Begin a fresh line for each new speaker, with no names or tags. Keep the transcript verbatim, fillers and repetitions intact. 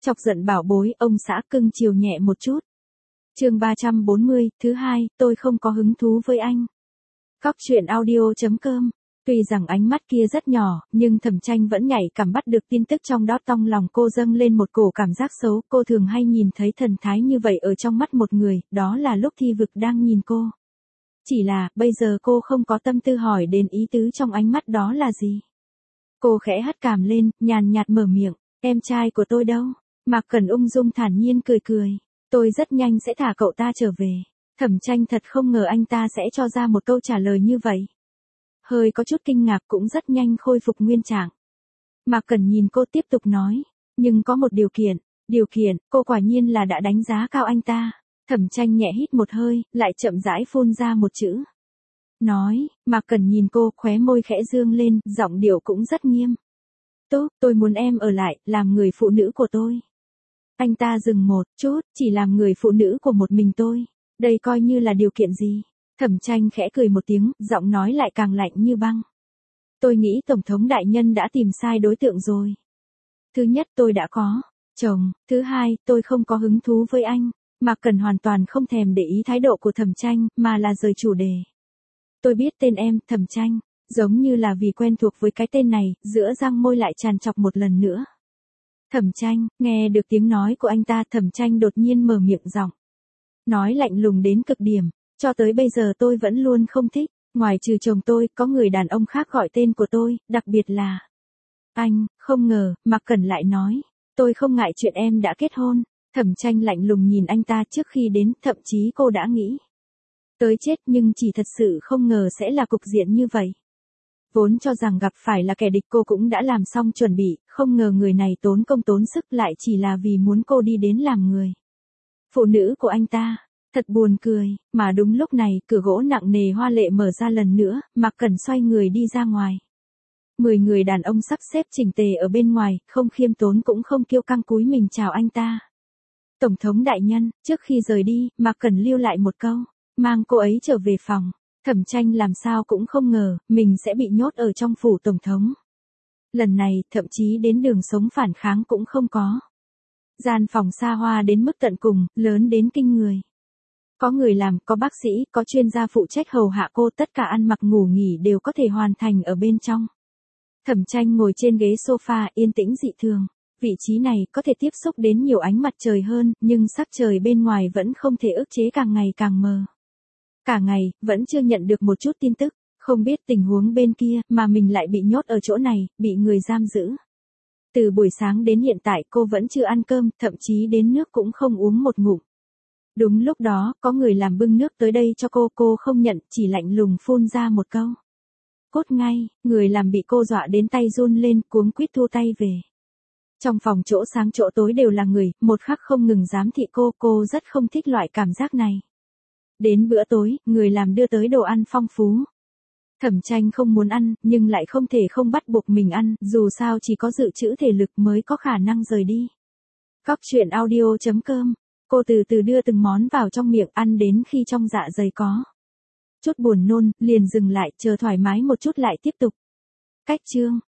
Chọc giận bảo bối, ông xã cưng chiều nhẹ một chút. Chương ba trăm bốn mươi, thứ hai, tôi không có hứng thú với anh. Cóc truyện audio chấm com. Tuy rằng ánh mắt kia rất nhỏ, nhưng Thẩm Tranh vẫn nhạy cảm bắt được tin tức trong đó, trong lòng cô dâng lên một cổ cảm giác xấu. Cô thường hay nhìn thấy thần thái như vậy ở trong mắt một người, đó là lúc Thi Vực đang nhìn cô. Chỉ là, bây giờ cô không có tâm tư hỏi đến ý tứ trong ánh mắt đó là gì. Cô khẽ hất cằm lên, nhàn nhạt mở miệng, em trai của tôi đâu? Mạc Cẩn ung dung thản nhiên cười cười, tôi rất nhanh sẽ thả cậu ta trở về. Thẩm Tranh thật không ngờ anh ta sẽ cho ra một câu trả lời như vậy. Hơi có chút kinh ngạc cũng rất nhanh khôi phục nguyên trạng. Mạc Cẩn nhìn cô tiếp tục nói, nhưng có một điều kiện, điều kiện, cô quả nhiên là đã đánh giá cao anh ta. Thẩm Tranh nhẹ hít một hơi, lại chậm rãi phun ra một chữ. Nói, Mạc Cẩn nhìn cô, khóe môi khẽ dương lên, giọng điệu cũng rất nghiêm. Tốt, tôi muốn em ở lại, làm người phụ nữ của tôi. Anh ta dừng một chút, chỉ làm người phụ nữ của một mình tôi. Đây coi như là điều kiện gì? Thẩm Tranh khẽ cười một tiếng, giọng nói lại càng lạnh như băng. Tôi nghĩ Tổng thống đại nhân đã tìm sai đối tượng rồi. Thứ nhất, tôi đã có chồng. Thứ hai, tôi không có hứng thú với anh. Mạc Cẩn hoàn toàn không thèm để ý thái độ của Thẩm Tranh, mà là rời chủ đề. Tôi biết tên em, Thẩm Tranh. Giống như là vì quen thuộc với cái tên này, giữa răng môi lại tràn trọc một lần nữa. Thẩm Tranh, nghe được tiếng nói của anh ta, Thẩm Tranh đột nhiên mở miệng giọng. Nói lạnh lùng đến cực điểm, cho tới bây giờ tôi vẫn luôn không thích, ngoài trừ chồng tôi, có người đàn ông khác gọi tên của tôi, đặc biệt là anh. Không ngờ, Mạc Cẩn lại nói, tôi không ngại chuyện em đã kết hôn. Thẩm Tranh lạnh lùng nhìn anh ta, trước khi đến, thậm chí cô đã nghĩ tới chết, nhưng chỉ thật sự không ngờ sẽ là cục diện như vậy. Vốn cho rằng gặp phải là kẻ địch, cô cũng đã làm xong chuẩn bị, không ngờ người này tốn công tốn sức lại chỉ là vì muốn cô đi đến làm người phụ nữ của anh ta. Thật buồn cười, mà đúng lúc này, cửa gỗ nặng nề hoa lệ mở ra lần nữa, Mạc Cẩn xoay người đi ra ngoài. Mười người đàn ông sắp xếp chỉnh tề ở bên ngoài, không khiêm tốn cũng không kiêu căng cúi mình chào anh ta. Tổng thống đại nhân, trước khi rời đi, Mạc Cẩn lưu lại một câu, mang cô ấy trở về phòng. Thẩm Tranh làm sao cũng không ngờ, mình sẽ bị nhốt ở trong phủ tổng thống. Lần này, thậm chí đến đường sống phản kháng cũng không có. Gian phòng xa hoa đến mức tận cùng, lớn đến kinh người. Có người làm, có bác sĩ, có chuyên gia phụ trách hầu hạ cô, tất cả ăn mặc ngủ nghỉ đều có thể hoàn thành ở bên trong. Thẩm Tranh ngồi trên ghế sofa, yên tĩnh dị thường. Vị trí này có thể tiếp xúc đến nhiều ánh mặt trời hơn, nhưng sắc trời bên ngoài vẫn không thể ức chế, càng ngày càng mờ. Cả ngày, vẫn chưa nhận được một chút tin tức, không biết tình huống bên kia, mà mình lại bị nhốt ở chỗ này, bị người giam giữ. Từ buổi sáng đến hiện tại cô vẫn chưa ăn cơm, thậm chí đến nước cũng không uống một ngụm. Đúng lúc đó, có người làm bưng nước tới đây cho cô, cô không nhận, chỉ lạnh lùng phun ra một câu. Cốt ngay, người làm bị cô dọa đến tay run lên, cuống quýt thu tay về. Trong phòng chỗ sáng chỗ tối đều là người, một khắc không ngừng giám thị cô, cô rất không thích loại cảm giác này. Đến bữa tối, người làm đưa tới đồ ăn phong phú. Thẩm Tranh không muốn ăn, nhưng lại không thể không bắt buộc mình ăn, dù sao chỉ có dự trữ thể lực mới có khả năng rời đi. Cóc truyện audio chấm com. Cô từ từ đưa từng món vào trong miệng, ăn đến khi trong dạ dày có chút buồn nôn, liền dừng lại, chờ thoải mái một chút lại tiếp tục. Cách chương.